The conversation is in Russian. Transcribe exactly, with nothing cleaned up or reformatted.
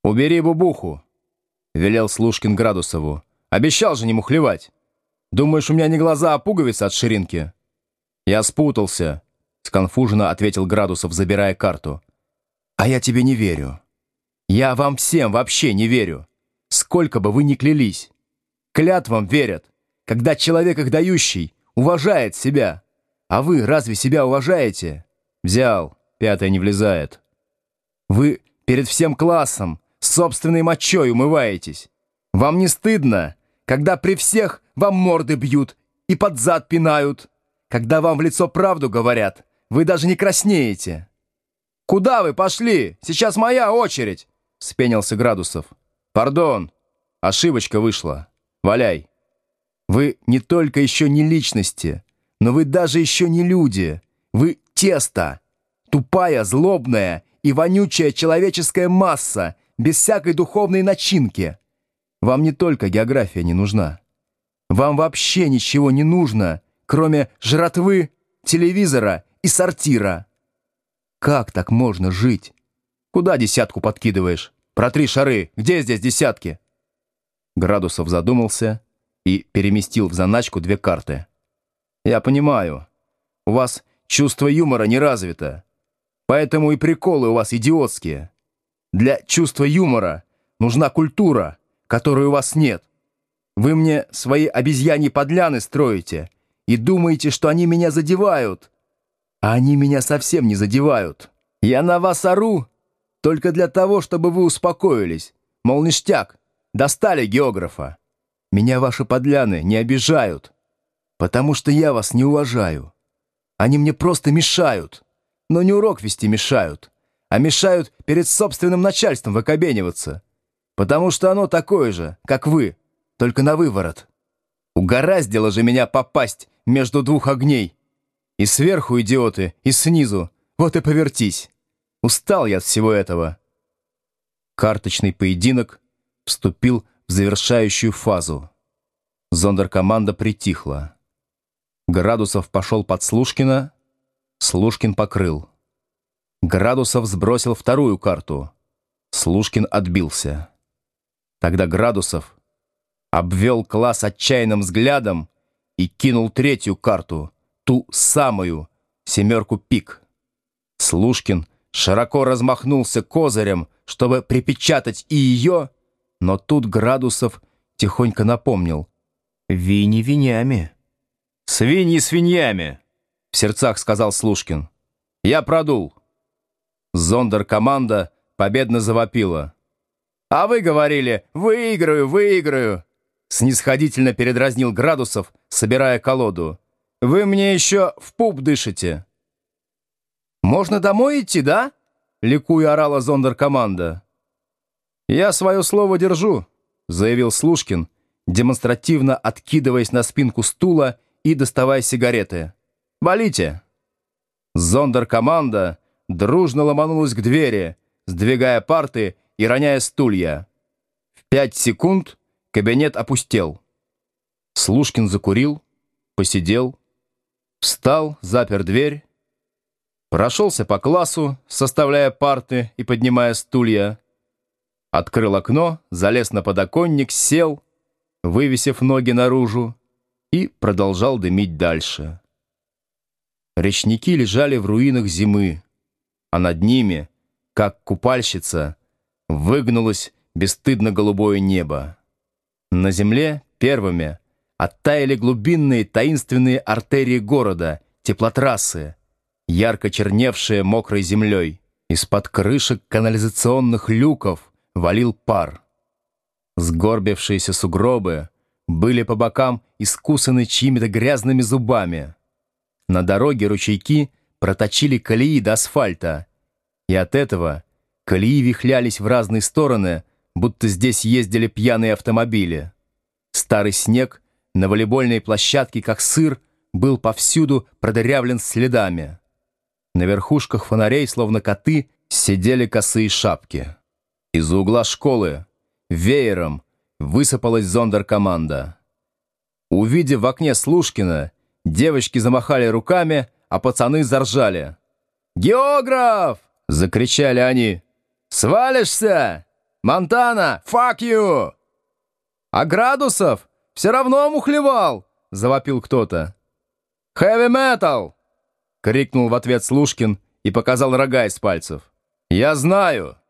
«Убери бубуху», — велел Слушкин Градусову. «Обещал же не мухлевать. Думаешь, у меня не глаза, а пуговицы от ширинки?» «Я спутался», — сконфуженно ответил Градусов, забирая карту. «А я тебе не верю. Я вам всем вообще не верю. Сколько бы вы ни клялись. Клятвам верят, когда человек их дающий уважает себя. А вы разве себя уважаете?» «Взял, пятое не влезает». «Вы перед всем классом собственной мочой умываетесь. Вам не стыдно, когда при всех вам морды бьют и под зад пинают? Когда вам в лицо правду говорят, вы даже не краснеете?» «Куда вы пошли? Сейчас моя очередь!» — вспенился Градусов. «Пардон, ошибочка вышла. Валяй. Вы не только еще не личности, но вы даже еще не люди. Вы тесто, тупая, злобная и вонючая человеческая масса, без всякой духовной начинки. Вам не только география не нужна. Вам вообще ничего не нужно, кроме жратвы, телевизора и сортира. Как так можно жить? Куда десятку подкидываешь? Протри шары, где здесь десятки?» Градусов задумался и переместил в заначку две карты. «Я понимаю, у вас чувство юмора не развито, поэтому и приколы у вас идиотские. Для чувства юмора нужна культура, которой у вас нет. Вы мне свои обезьяньи подляны строите и думаете, что они меня задевают. А они меня совсем не задевают. Я на вас ору только для того, чтобы вы успокоились. Мол, ништяк, достали географа. Меня ваши подляны не обижают, потому что я вас не уважаю. Они мне просто мешают, но не урок вести мешают, а мешают перед собственным начальством выкобениваться, потому что оно такое же, как вы, только на выворот. Угораздило же меня попасть между двух огней. И сверху идиоты, и снизу. Вот и повертись. Устал я от всего этого». Карточный поединок вступил в завершающую фазу. Зондеркоманда притихла. Градусов пошел под Слушкина, Слушкин покрыл. Градусов сбросил вторую карту. Слушкин отбился. Тогда Градусов обвел класс отчаянным взглядом и кинул третью карту, ту самую, семерку пик. Слушкин широко размахнулся козырем, чтобы припечатать и ее, но тут Градусов тихонько напомнил: «Вини винями». «Свиньи свиньями», — в сердцах сказал Слушкин. «Я продул». Зондеркоманда победно завопила. «А вы говорили: выиграю, выиграю!» Снисходительно передразнил Градусов, собирая колоду. «Вы мне еще в пуп дышите». «Можно домой идти, да?» — ликуя орала зондеркоманда. «Я свое слово держу», — заявил Слушкин, демонстративно откидываясь на спинку стула и доставая сигареты. «Валите!» Зондеркоманда дружно ломанулась к двери, сдвигая парты и роняя стулья. В пять секунд кабинет опустел. Слушкин закурил, посидел, встал, запер дверь, прошелся по классу, составляя парты и поднимая стулья, открыл окно, залез на подоконник, сел, вывесив ноги наружу, и продолжал дымить дальше. Речники лежали в руинах зимы, а над ними, как купальщица, выгнулось бесстыдно-голубое небо. На земле первыми оттаяли глубинные таинственные артерии города, теплотрассы, ярко черневшие мокрой землей. Из-под крышек канализационных люков валил пар. Сгорбившиеся сугробы были по бокам искусаны чьими-то грязными зубами. На дороге ручейки проточили колеи до асфальта, и от этого колеи вихлялись в разные стороны, будто здесь ездили пьяные автомобили. Старый снег на волейбольной площадке, как сыр, был повсюду продырявлен следами. На верхушках фонарей, словно коты, сидели косые шапки. Из-за угла школы веером высыпалась зондеркоманда. Увидев в окне Слушкина, девочки замахали руками, а пацаны заржали. «Географ!» — закричали они. «Свалишься? Монтана, fuck you!» «А Градусов все равно мухлевал!» — завопил кто-то. «Heavy metal!» — крикнул в ответ Слушкин и показал рога из пальцев. «Я знаю!»